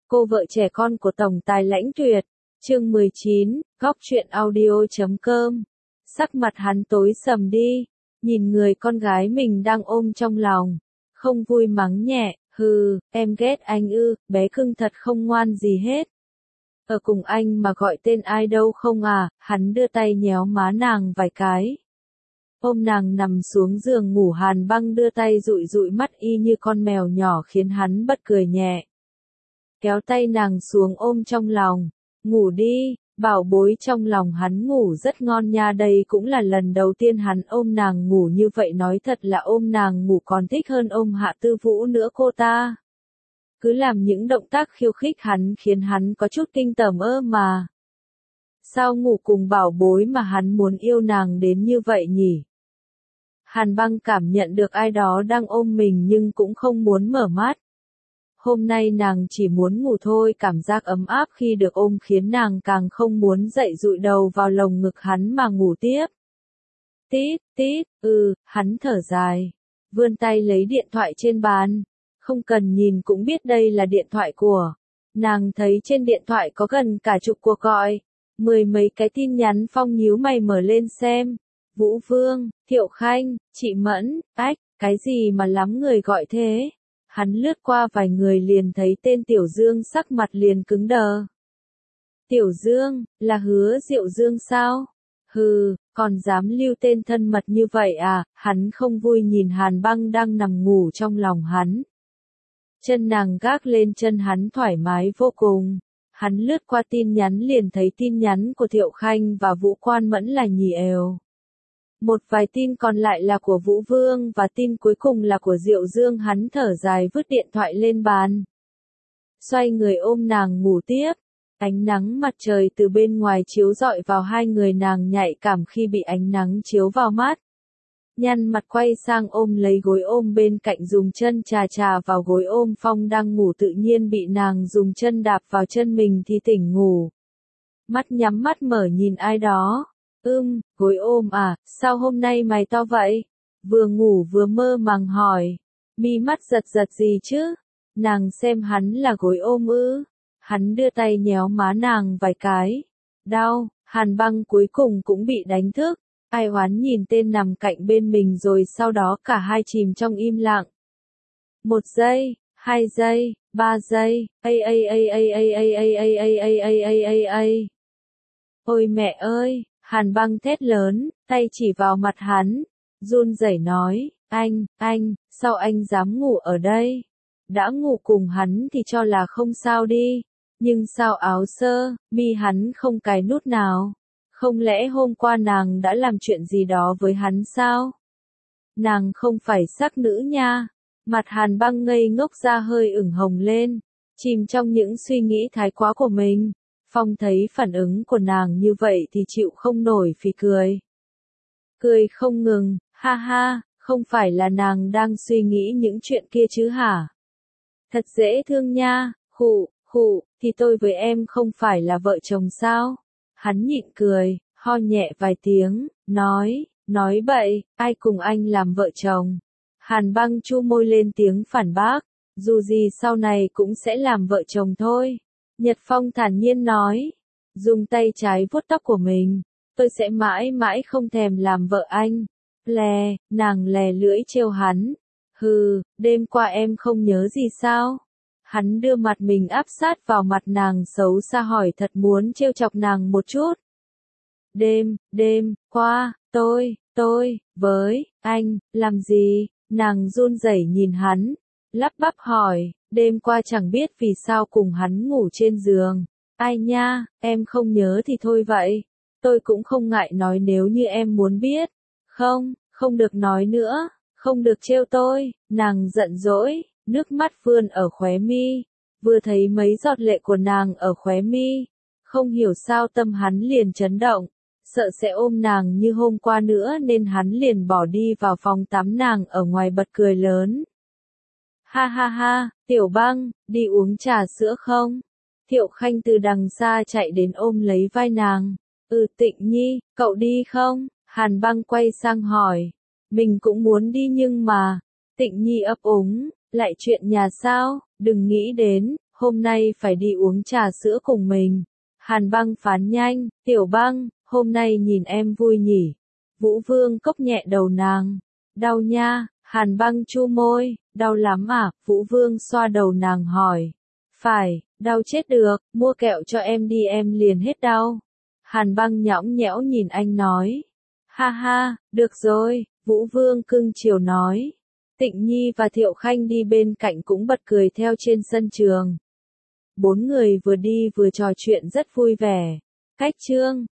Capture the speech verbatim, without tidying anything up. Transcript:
Cô vợ trẻ con của tổng tài Lãnh Tuyệt, chương mười chín, góc truyện audio chấm com. Sắc mặt hắn tối sầm đi, nhìn người con gái mình đang ôm trong lòng, không vui mắng nhẹ, hừ, em ghét anh ư, bé cưng thật không ngoan gì hết. Ở cùng anh mà gọi tên ai đâu không à, hắn đưa tay nhéo má nàng vài cái. Ôm nàng nằm xuống giường ngủ, Hàn Băng đưa tay dụi dụi mắt y như con mèo nhỏ khiến hắn bật cười nhẹ. Kéo tay nàng xuống ôm trong lòng, ngủ đi, bảo bối. Trong lòng hắn ngủ rất ngon nha, đây cũng là lần đầu tiên hắn ôm nàng ngủ như vậy, nói thật là ôm nàng ngủ còn thích hơn ôm Hạ Tư Vũ nữa cô ta. Cứ làm những động tác khiêu khích hắn khiến hắn có chút kinh tởm ơ mà. Sao ngủ cùng bảo bối mà hắn muốn yêu nàng đến như vậy nhỉ? Hàn Băng cảm nhận được ai đó đang ôm mình nhưng cũng không muốn mở mắt. Hôm nay nàng chỉ muốn ngủ thôi, cảm giác ấm áp khi được ôm khiến nàng càng không muốn dậy dụi đầu vào lồng ngực hắn mà ngủ tiếp. Tít, tít, ừ, hắn thở dài, vươn tay lấy điện thoại trên bàn. Không cần nhìn cũng biết đây là điện thoại của. Nàng thấy trên điện thoại có gần cả chục cuộc gọi, mười mấy cái tin nhắn. Phong nhíu mày mở lên xem. Vũ Vương, Thiệu Khanh, chị Mẫn, ách, cái gì mà lắm người gọi thế? Hắn lướt qua vài người liền thấy tên Tiểu Dương, sắc mặt liền cứng đờ. Tiểu Dương, là Hứa Diệu Dương sao? Hừ, còn dám lưu tên thân mật như vậy à? Hắn không vui nhìn Hàn Băng đang nằm ngủ trong lòng hắn. Chân nàng gác lên chân hắn thoải mái vô cùng. Hắn lướt qua tin nhắn liền thấy tin nhắn của Thiệu Khanh và Vũ Quan Mẫn là nhì èo. Một vài tin còn lại là của Vũ Vương và tin cuối cùng là của Diệu Dương. Hắn thở dài vứt điện thoại lên bàn. Xoay người ôm nàng ngủ tiếp. Ánh nắng mặt trời từ bên ngoài chiếu rọi vào hai người, nàng nhạy cảm khi bị ánh nắng chiếu vào mắt. Nhăn mặt quay sang ôm lấy gối ôm bên cạnh, dùng chân chà chà vào gối ôm. Phong đang ngủ tự nhiên bị nàng dùng chân đạp vào chân mình thì tỉnh ngủ. Mắt nhắm mắt mở nhìn ai đó. Ưm, gối ôm à, sao hôm nay mày to vậy? Vừa ngủ vừa mơ màng hỏi. Mi mắt giật giật gì chứ? Nàng xem hắn là gối ôm ư? Hắn đưa tay nhéo má nàng vài cái. Đau. Hàn Băng cuối cùng cũng bị đánh thức. Ai oán nhìn tên nằm cạnh bên mình rồi sau đó cả hai chìm trong im lặng. Một giây, hai giây, ba giây, ây ây ây ây ây ây ây ây ây ây ây ây ây ây. Ôi mẹ ơi! Hàn Băng thét lớn, tay chỉ vào mặt hắn, run rẩy nói, anh, anh, sao anh dám ngủ ở đây? Đã ngủ cùng hắn thì cho là không sao đi, nhưng sao áo sơ, mi hắn không cài nút nào? Không lẽ hôm qua nàng đã làm chuyện gì đó với hắn sao? Nàng không phải sắc nữ nha. Mặt Hàn Băng ngây ngốc ra hơi ửng hồng lên, chìm trong những suy nghĩ thái quá của mình. Phong thấy phản ứng của nàng như vậy thì chịu không nổi phì cười. Cười không ngừng, ha ha, không phải là nàng đang suy nghĩ những chuyện kia chứ hả? Thật dễ thương nha, khụ, khụ, thì tôi với em không phải là vợ chồng sao? Hắn nhịn cười, ho nhẹ vài tiếng, nói, nói bậy, ai cùng anh làm vợ chồng? Hàn Băng chu môi lên tiếng phản bác, dù gì sau này cũng sẽ làm vợ chồng thôi. Nhật Phong thản nhiên nói, dùng tay trái vuốt tóc của mình, tôi sẽ mãi mãi không thèm làm vợ anh. Lè, nàng lè lưỡi trêu hắn, hừ, đêm qua em không nhớ gì sao? Hắn đưa mặt mình áp sát vào mặt nàng xấu xa hỏi, thật muốn trêu chọc nàng một chút. Đêm, đêm, qua, tôi, tôi, với, anh, làm gì? Nàng run rẩy nhìn hắn, lắp bắp hỏi, đêm qua chẳng biết vì sao cùng hắn ngủ trên giường. Ai nha, em không nhớ thì thôi vậy. Tôi cũng không ngại nói nếu như em muốn biết. Không, không được nói nữa, không được trêu tôi. Nàng giận dỗi, nước mắt vươn ở khóe mi. Vừa thấy mấy giọt lệ của nàng ở khóe mi, không hiểu sao tâm hắn liền chấn động. Sợ sẽ ôm nàng như hôm qua nữa nên hắn liền bỏ đi vào phòng tắm nàng ở ngoài bật cười lớn. Ha ha ha, Tiểu Băng, đi uống trà sữa không? Thiệu Khanh từ đằng xa chạy đến ôm lấy vai nàng. Ừ Tịnh Nhi, cậu đi không? Hàn Băng quay sang hỏi. Mình cũng muốn đi nhưng mà. Tịnh Nhi ấp úng, lại chuyện nhà sao? Đừng nghĩ đến, hôm nay phải đi uống trà sữa cùng mình. Hàn Băng phán nhanh, Tiểu Băng, hôm nay nhìn em vui nhỉ. Vũ Vương cốc nhẹ đầu nàng. Đau nha, Hàn Băng chu môi, đau lắm à, Vũ Vương xoa đầu nàng hỏi. Phải, đau chết được, mua kẹo cho em đi em liền hết đau. Hàn Băng nhõng nhẽo nhìn anh nói. Ha ha, được rồi, Vũ Vương cưng chiều nói. Tịnh Nhi và Thiệu Khanh đi bên cạnh cũng bật cười theo trên sân trường. Bốn người vừa đi vừa trò chuyện rất vui vẻ. Cách chương